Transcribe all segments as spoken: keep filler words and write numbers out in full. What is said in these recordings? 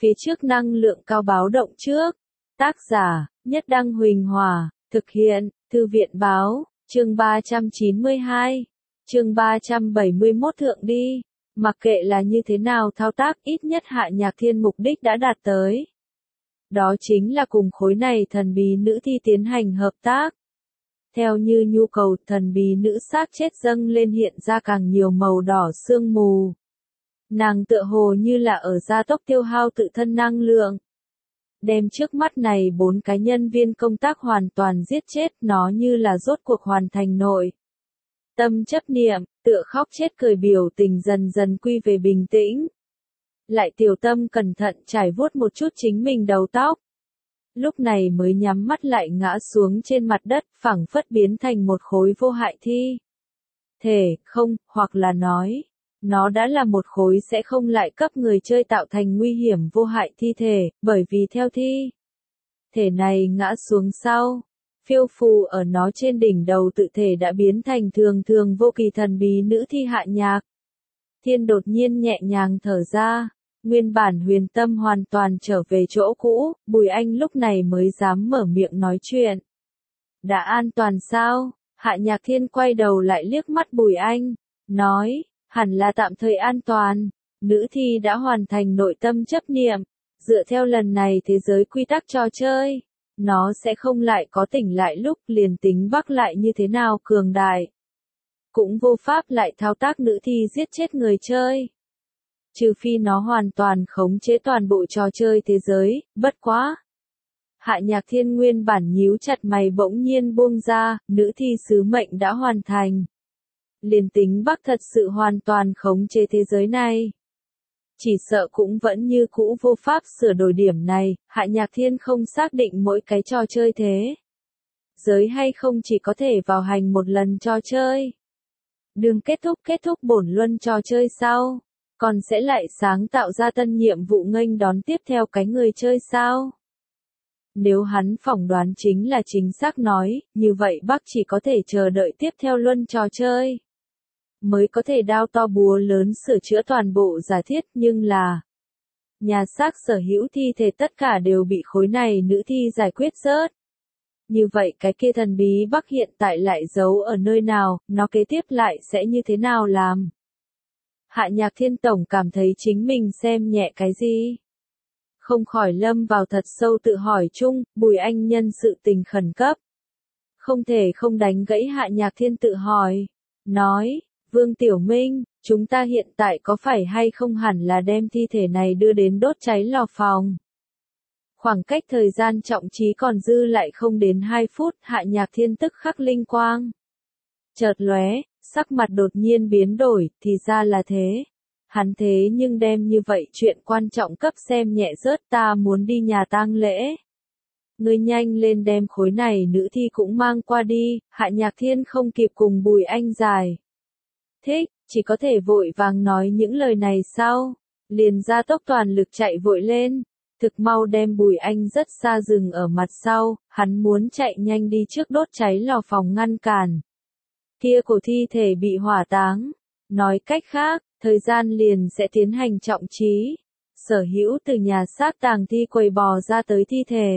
Phía trước năng lượng cao báo động trước. Tác giả, Nhất Đăng Huỳnh Hòa, thực hiện, Thư viện báo, chương ba trăm chín mươi hai, chương ba trăm bảy mươi mốt thượng đi. Mặc kệ là như thế nào thao tác, ít nhất Hạ Nhạc Thiên mục đích đã đạt tới. Đó chính là cùng khối này thần bí nữ thi tiến hành hợp tác. Theo như nhu cầu, thần bí nữ xác chết dâng lên hiện ra càng nhiều màu đỏ sương mù. Nàng tựa hồ như là ở gia tốc tiêu hao tự thân năng lượng. Đem trước mắt này bốn cái nhân viên công tác hoàn toàn giết chết, nó như là rốt cuộc hoàn thành nội. Tâm chấp niệm, tựa khóc chết cười biểu tình dần dần quy về bình tĩnh. Lại tiểu tâm cẩn thận trải vuốt một chút chính mình đầu tóc. Lúc này mới nhắm mắt lại ngã xuống trên mặt đất, phẳng phất biến thành một khối vô hại thi thể, không, hoặc là nói, nó đã là một khối sẽ không lại cấp người chơi tạo thành nguy hiểm vô hại thi thể, bởi vì theo thi thể này ngã xuống sau, phiêu phù ở nó trên đỉnh đầu tự thể đã biến thành thường thường vô kỳ thần bí nữ thi Hạ Nhạc Thiên đột nhiên nhẹ nhàng thở ra. Nguyên bản huyền tâm hoàn toàn trở về chỗ cũ, Bùi Anh lúc này mới dám mở miệng nói chuyện. Đã an toàn sao? Hạ Nhạc Thiên quay đầu lại liếc mắt Bùi Anh, nói, hẳn là tạm thời an toàn. Nữ thi đã hoàn thành nội tâm chấp niệm, dựa theo lần này thế giới quy tắc trò chơi, nó sẽ không lại có tỉnh lại lúc liền tính Bắc lại như thế nào cường đại. Cũng vô pháp lại thao tác nữ thi giết chết người chơi. Trừ phi nó hoàn toàn khống chế toàn bộ trò chơi thế giới, bất quá. Hạ Nhạc Thiên nguyên bản nhíu chặt mày bỗng nhiên buông ra, nữ thi sứ mệnh đã hoàn thành. Liền tính Bắc thật sự hoàn toàn khống chế thế giới này. Chỉ sợ cũng vẫn như cũ vô pháp sửa đổi điểm này, Hạ Nhạc Thiên không xác định mỗi cái trò chơi thế giới hay không chỉ có thể vào hành một lần trò chơi. Đường kết thúc kết thúc bổn luân trò chơi sau. Còn sẽ lại sáng tạo ra tân nhiệm vụ nghênh đón tiếp theo cái người chơi sao? Nếu hắn phỏng đoán chính là chính xác nói, như vậy Bắc chỉ có thể chờ đợi tiếp theo luân trò chơi. Mới có thể đao to búa lớn sửa chữa toàn bộ giả thiết, nhưng là nhà xác sở hữu thi thể tất cả đều bị khối này nữ thi giải quyết rớt. Như vậy cái kia thần bí Bắc hiện tại lại giấu ở nơi nào, nó kế tiếp lại sẽ như thế nào làm? Hạ Nhạc Thiên tổng cảm thấy chính mình xem nhẹ cái gì? Không khỏi lâm vào thật sâu tự hỏi chung, Bùi Anh nhân sự tình khẩn cấp. Không thể không đánh gãy Hạ Nhạc Thiên tự hỏi. Nói, Vương Tiểu Minh, chúng ta hiện tại có phải hay không hẳn là đem thi thể này đưa đến đốt cháy lò phòng? Khoảng cách thời gian trọng trí còn dư lại không đến hai phút, Hạ Nhạc Thiên tức khắc linh quang. Chợt lóe. Sắc mặt đột nhiên biến đổi, thì ra là thế. Hắn thế nhưng đem như vậy chuyện quan trọng cấp xem nhẹ rớt, ta muốn đi nhà tang lễ. Ngươi nhanh lên đem khối này nữ thi cũng mang qua đi, Hạ Nhạc Thiên không kịp cùng Bùi Anh dài. Thích, chỉ có thể vội vàng nói những lời này sau. Liền ra tốc toàn lực chạy vội lên. Thực mau đem Bùi Anh rất xa dừng ở mặt sau, hắn muốn chạy nhanh đi trước đốt cháy lò phòng ngăn cản. Kia cổ thi thể bị hỏa táng. Nói cách khác, thời gian liền sẽ tiến hành trọng trí. Sở hữu từ nhà xác tàng thi quầy bò ra tới thi thể.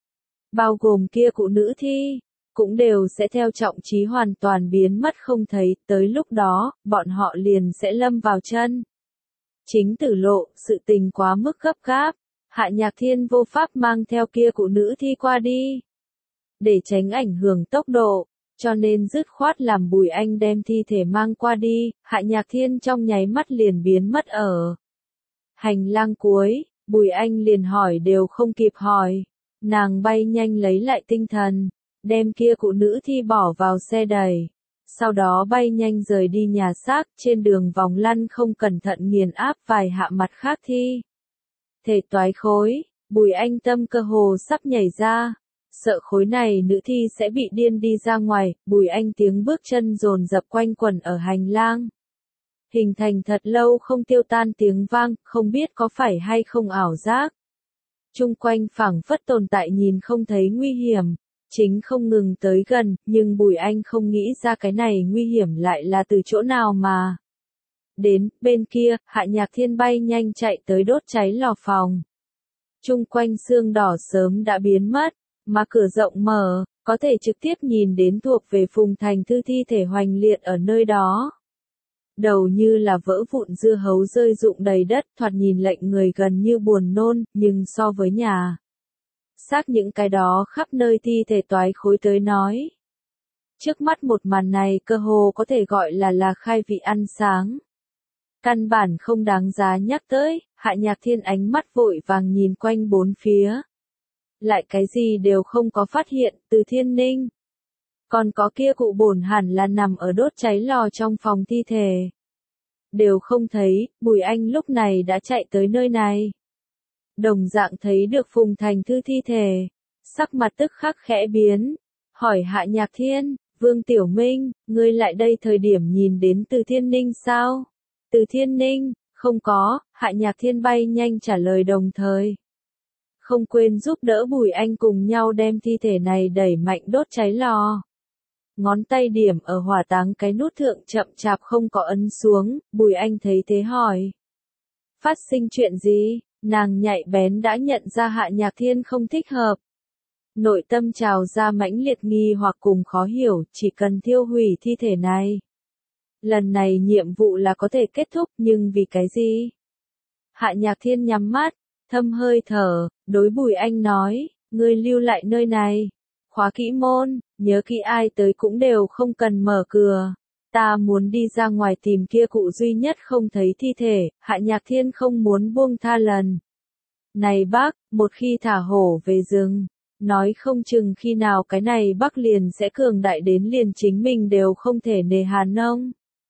Bao gồm kia cụ nữ thi, cũng đều sẽ theo trọng trí hoàn toàn biến mất không thấy. Tới lúc đó, bọn họ liền sẽ lâm vào chân chính tử lộ, sự tình quá mức gấp gáp. Hạ Nhạc Thiên vô pháp mang theo kia cụ nữ thi qua đi. Để tránh ảnh hưởng tốc độ. Cho nên dứt khoát làm Bùi Anh đem thi thể mang qua đi, Hạ Nhạc Thiên trong nháy mắt liền biến mất ở hành lang cuối, Bùi Anh liền hỏi đều không kịp hỏi. Nàng bay nhanh lấy lại tinh thần, đem kia cụ nữ thi bỏ vào xe đẩy. Sau đó bay nhanh rời đi nhà xác, trên đường vòng lăn không cẩn thận nghiền áp vài hạ mặt khác thi thể toái khối, Bùi Anh tâm cơ hồ sắp nhảy ra. Sợ khối này nữ thi sẽ bị điên đi ra ngoài, Bùi Anh tiếng bước chân dồn dập quanh quẩn ở hành lang. Hình thành thật lâu không tiêu tan tiếng vang, không biết có phải hay không ảo giác. Trung quanh phảng phất tồn tại nhìn không thấy nguy hiểm, chính không ngừng tới gần, nhưng Bùi Anh không nghĩ ra cái này nguy hiểm lại là từ chỗ nào mà. Đến, bên kia, Hạ Nhạc Thiên bay nhanh chạy tới đốt cháy lò phòng. Chung quanh xương đỏ sớm đã biến mất, mà cửa rộng mở, có thể trực tiếp nhìn đến thuộc về Phùng Thành Thư thi thể hoành liệt ở nơi đó. Đầu như là vỡ vụn dưa hấu rơi rụng đầy đất, thoạt nhìn lệnh người gần như buồn nôn, nhưng so với nhà xác những cái đó khắp nơi thi thể toái khối tới nói. Trước mắt một màn này cơ hồ có thể gọi là là khai vị ăn sáng. Căn bản không đáng giá nhắc tới, Hạ Nhạc Thiên ánh mắt vội vàng nhìn quanh bốn phía. Lại cái gì đều không có phát hiện, Từ Thiên Ninh. Còn có kia cụ bổn hẳn là nằm ở đốt cháy lò trong phòng thi thể. Đều không thấy, Bùi Anh lúc này đã chạy tới nơi này. Đồng dạng thấy được Phùng Thành Thư thi thể. Sắc mặt tức khắc khẽ biến. Hỏi Hạ Nhạc Thiên, Vương Tiểu Minh, ngươi lại đây thời điểm nhìn đến Từ Thiên Ninh sao? Từ Thiên Ninh, không có, Hạ Nhạc Thiên bay nhanh trả lời đồng thời. Không quên giúp đỡ Bùi Anh cùng nhau đem thi thể này đẩy mạnh đốt cháy lò. Ngón tay điểm ở hỏa táng cái nút thượng chậm chạp không có ấn xuống, Bùi Anh thấy thế hỏi. Phát sinh chuyện gì? Nàng nhạy bén đã nhận ra Hạ Nhạc Thiên không thích hợp. Nội tâm trào ra mãnh liệt nghi hoặc cùng khó hiểu, chỉ cần thiêu hủy thi thể này. Lần này nhiệm vụ là có thể kết thúc, nhưng vì cái gì? Hạ Nhạc Thiên nhắm mắt, thâm hơi thở, đối Bùi Anh nói, ngươi lưu lại nơi này. Khóa kỹ môn, nhớ kỹ ai tới cũng đều không cần mở cửa. Ta muốn đi ra ngoài tìm kia cụ duy nhất không thấy thi thể, Hạ Nhạc Thiên không muốn buông tha lần. Này bác, một khi thả hổ về rừng, nói không chừng khi nào cái này bác liền sẽ cường đại đến liền chính mình đều không thể nề hà nông.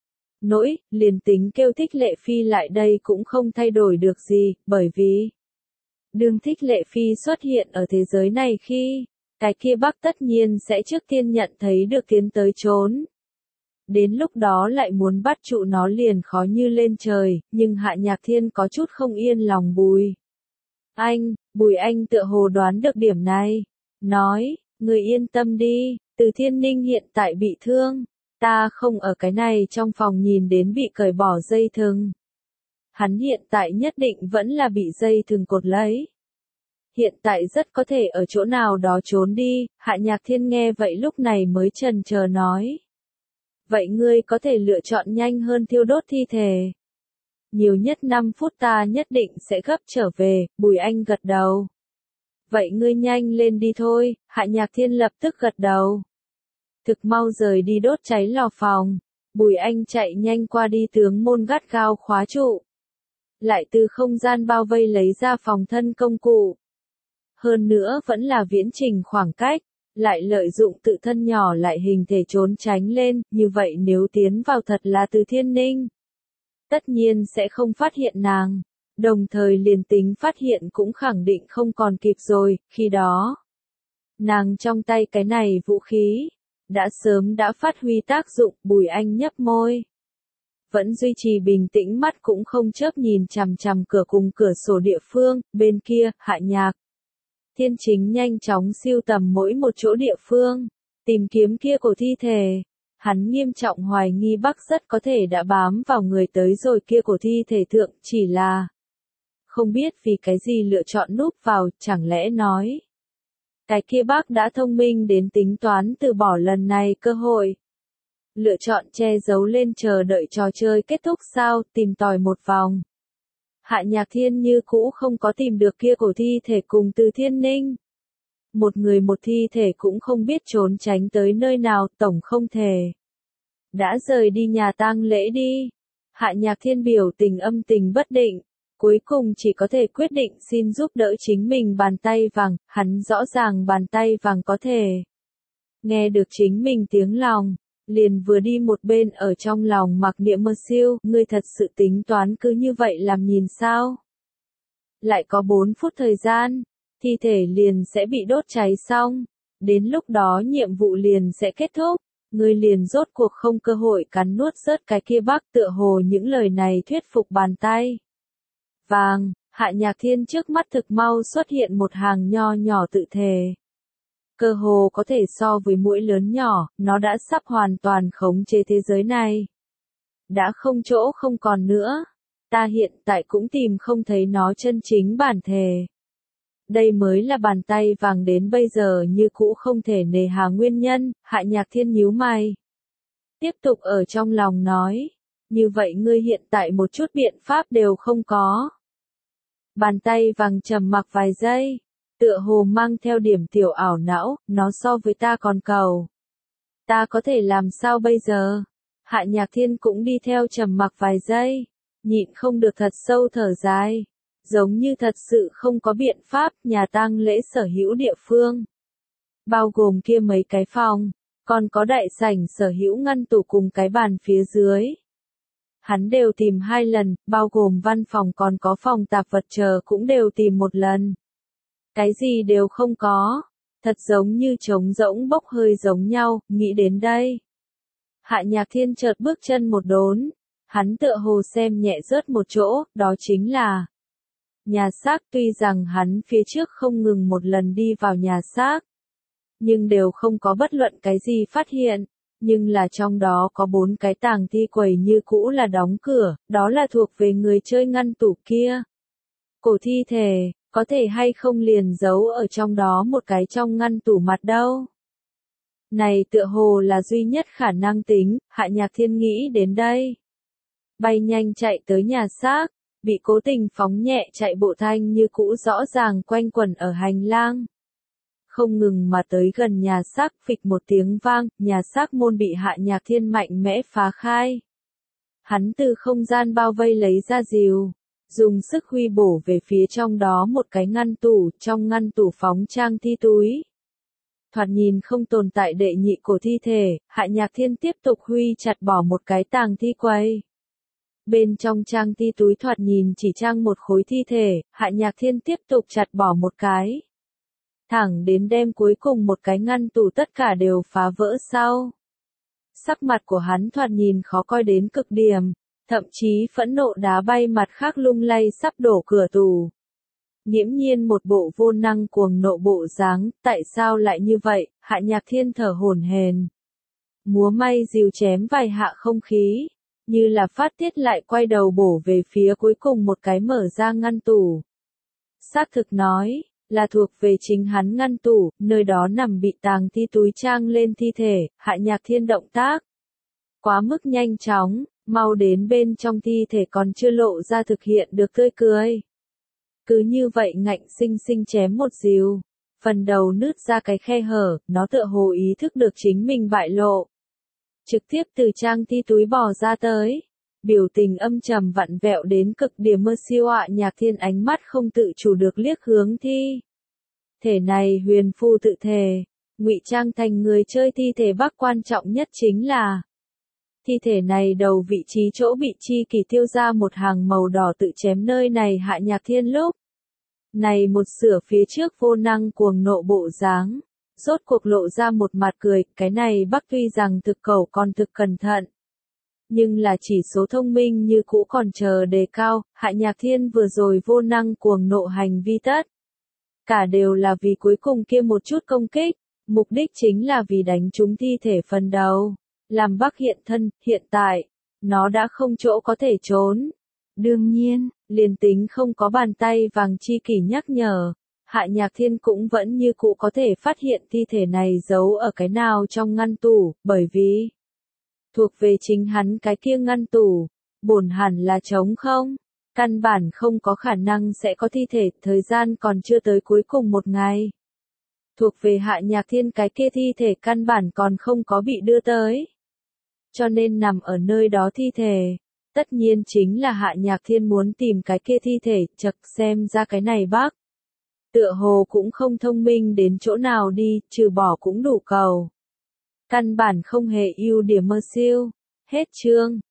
Nỗi, liền tính kêu Thích Lệ Phi lại đây cũng không thay đổi được gì, bởi vì đương Thích Lệ Phi xuất hiện ở thế giới này khi, cái kia bác tất nhiên sẽ trước tiên nhận thấy được tiến tới trốn. Đến lúc đó lại muốn bắt trụ nó liền khó như lên trời, nhưng Hạ Nhạc Thiên có chút không yên lòng Bùi Anh, Bùi Anh tựa hồ đoán được điểm này. Nói, người yên tâm đi, Từ Thiên Ninh hiện tại bị thương. Ta không ở cái này trong phòng nhìn đến bị cởi bỏ dây thừng. Hắn hiện tại nhất định vẫn là bị dây thừng cột lấy. Hiện tại rất có thể ở chỗ nào đó trốn đi, Hạ Nhạc Thiên nghe vậy lúc này mới chần chờ nói. Vậy ngươi có thể lựa chọn nhanh hơn thiêu đốt thi thể. Nhiều nhất năm phút ta nhất định sẽ gấp trở về, Bùi Anh gật đầu. Vậy ngươi nhanh lên đi thôi, Hạ Nhạc Thiên lập tức gật đầu. Thực mau rời đi đốt cháy lò phòng, Bùi Anh chạy nhanh qua đi tướng môn gắt gao khóa trụ. Lại từ không gian bao vây lấy ra phòng thân công cụ. Hơn nữa vẫn là viễn trình khoảng cách, lại lợi dụng tự thân nhỏ lại hình thể trốn tránh lên, như vậy nếu tiến vào thật là Từ Thiên Ninh. Tất nhiên sẽ không phát hiện nàng, đồng thời liền tính phát hiện cũng khẳng định không còn kịp rồi, khi đó. Nàng trong tay cái này vũ khí, đã sớm đã phát huy tác dụng, Bùi Anh nhấp môi. Vẫn duy trì bình tĩnh mắt cũng không chớp nhìn chằm chằm cửa cùng cửa sổ địa phương, bên kia, Hạ Nhạc Thiên chính nhanh chóng siêu tầm mỗi một chỗ địa phương, tìm kiếm kia của thi thể. Hắn nghiêm trọng hoài nghi Bắc rất có thể đã bám vào người tới rồi kia của thi thể thượng, chỉ là không biết vì cái gì lựa chọn núp vào, chẳng lẽ nói. Cái kia bác đã thông minh đến tính toán từ bỏ lần này cơ hội. Lựa chọn che giấu lên chờ đợi trò chơi kết thúc sao, tìm tòi một vòng. Hạ Nhạc Thiên như cũ không có tìm được kia cổ thi thể cùng Từ Thiên Ninh. Một người một thi thể cũng không biết trốn tránh tới nơi nào, tổng không thể. Đã rời đi nhà tang lễ đi. Hạ Nhạc Thiên biểu tình âm tình bất định. Cuối cùng chỉ có thể quyết định xin giúp đỡ chính mình bàn tay vàng, hắn rõ ràng bàn tay vàng có thể. Nghe được chính mình tiếng lòng, liền vừa đi một bên ở trong lòng mặc niệm mơ siêu, ngươi thật sự tính toán cứ như vậy làm nhìn sao. Lại có bốn phút thời gian, thi thể liền sẽ bị đốt cháy xong, đến lúc đó nhiệm vụ liền sẽ kết thúc, ngươi liền rốt cuộc không cơ hội cắn nuốt rớt cái kia bác tựa hồ những lời này thuyết phục bàn tay. Vàng, Hạ Nhạc Thiên trước mắt thực mau xuất hiện một hàng nho nhỏ tự thề. Cơ hồ có thể so với mũi lớn nhỏ, nó đã sắp hoàn toàn khống chế thế giới này. Đã không chỗ không còn nữa. Ta hiện tại cũng tìm không thấy nó chân chính bản thể. Đây mới là bàn tay vàng đến bây giờ như cũ không thể nề hà nguyên nhân, Hạ Nhạc Thiên nhíu mày. Tiếp tục ở trong lòng nói, như vậy ngươi hiện tại một chút biện pháp đều không có. Bàn tay vàng trầm mặc vài giây, tựa hồ mang theo điểm tiểu ảo não, nó so với ta còn cầu. Ta có thể làm sao bây giờ? Hạ Nhạc Thiên cũng đi theo trầm mặc vài giây, nhịn không được thật sâu thở dài. Giống như thật sự không có biện pháp, nhà tang lễ sở hữu địa phương. Bao gồm kia mấy cái phòng, còn có đại sảnh sở hữu ngăn tủ cùng cái bàn phía dưới. Hắn đều tìm hai lần, bao gồm văn phòng còn có phòng tạp vật chờ cũng đều tìm một lần. Cái gì đều không có, thật giống như trống rỗng bốc hơi giống nhau, nghĩ đến đây. Hạ Nhạc Thiên chợt bước chân một đốn, hắn tựa hồ xem nhẹ rớt một chỗ, đó chính là nhà xác. Tuy rằng hắn phía trước không ngừng một lần đi vào nhà xác, nhưng đều không có bất luận cái gì phát hiện, nhưng là trong đó có bốn cái tàng thi quầy như cũ là đóng cửa, đó là thuộc về người chơi ngăn tủ kia. Cổ thi thể, có thể hay không liền giấu ở trong đó một cái trong ngăn tủ mặt đâu. Này tựa hồ là duy nhất khả năng tính, Hạ Nhạc Thiên nghĩ đến đây. Bay nhanh chạy tới nhà xác, bị cố tình phóng nhẹ chạy bộ thanh như cũ rõ ràng quanh quẩn ở hành lang. Không ngừng mà tới gần nhà xác, phịch một tiếng vang, nhà xác môn bị Hạ Nhạc Thiên mạnh mẽ phá khai. Hắn từ không gian bao vây lấy ra rìu, dùng sức huy bổ về phía trong đó một cái ngăn tủ, trong ngăn tủ phóng trang thi túi. Thoạt nhìn không tồn tại đệ nhị cổ thi thể, Hạ Nhạc Thiên tiếp tục huy chặt bỏ một cái tàng thi quầy. Bên trong trang thi túi thoạt nhìn chỉ trang một khối thi thể, Hạ Nhạc Thiên tiếp tục chặt bỏ một cái. Thẳng đến đem cuối cùng một cái ngăn tủ tất cả đều phá vỡ sau. Sắc mặt của hắn thoạt nhìn khó coi đến cực điểm, thậm chí phẫn nộ đá bay mặt khác lung lay sắp đổ cửa tủ. Nghiễm nhiên một bộ vô năng cuồng nộ bộ dáng, tại sao lại như vậy? Hạ Nhạc Thiên thở hổn hển, múa may rìu chém vài hạ không khí, như là phát tiết lại quay đầu bổ về phía cuối cùng một cái mở ra ngăn tủ. Xác thực nói, là thuộc về chính hắn ngăn tủ, nơi đó nằm bị tàng thi túi trang lên thi thể. Hạ Nhạc Thiên động tác quá mức nhanh chóng, mau đến bên trong thi thể còn chưa lộ ra thực hiện được tươi cười. Cứ như vậy ngạnh sinh sinh chém một rìu, phần đầu nứt ra cái khe hở, nó tựa hồ ý thức được chính mình bại lộ. Trực tiếp từ trang thi túi bò ra tới, biểu tình âm trầm vặn vẹo đến cực điểm. Mơ siêu Hạ Nhạc Thiên ánh mắt không tự chủ được liếc hướng thi thể này. Huyền phù tự thề, ngụy trang thành người chơi thi thể bắc, quan trọng nhất chính là thi thể này đầu vị trí chỗ bị chi kỳ tiêu ra một hàng màu đỏ tự chém nơi này. Hạ Nhạc Thiên lúc này một sửa phía trước vô năng cuồng nộ bộ dáng, rốt cuộc lộ ra một mặt cười. Cái này bắc tuy rằng thực cầu còn thực cẩn thận, nhưng là chỉ số thông minh như cũ còn chờ đề cao. Hạ Nhạc Thiên vừa rồi vô năng cuồng nộ hành vi tất cả đều là vì cuối cùng kia một chút công kích, mục đích chính là vì đánh trúng thi thể phần đầu, làm bắc hiện thân. Hiện tại, nó đã không chỗ có thể trốn. Đương nhiên, liền tính không có bàn tay vàng chi kỷ nhắc nhở, Hạ Nhạc Thiên cũng vẫn như cũ có thể phát hiện thi thể này giấu ở cái nào trong ngăn tủ, bởi vì thuộc về chính hắn cái kia ngăn tủ, bổn hẳn là trống không, căn bản không có khả năng sẽ có thi thể. Thời gian còn chưa tới cuối cùng một ngày, thuộc về Hạ Nhạc Thiên cái kia thi thể căn bản còn không có bị đưa tới, cho nên nằm ở nơi đó thi thể, tất nhiên chính là Hạ Nhạc Thiên muốn tìm cái kia thi thể. Chật, xem ra cái này bác tựa hồ cũng không thông minh đến chỗ nào đi, trừ bỏ cũng đủ cầu, căn bản không hề ưu điểm. Mơ siêu, hết chương.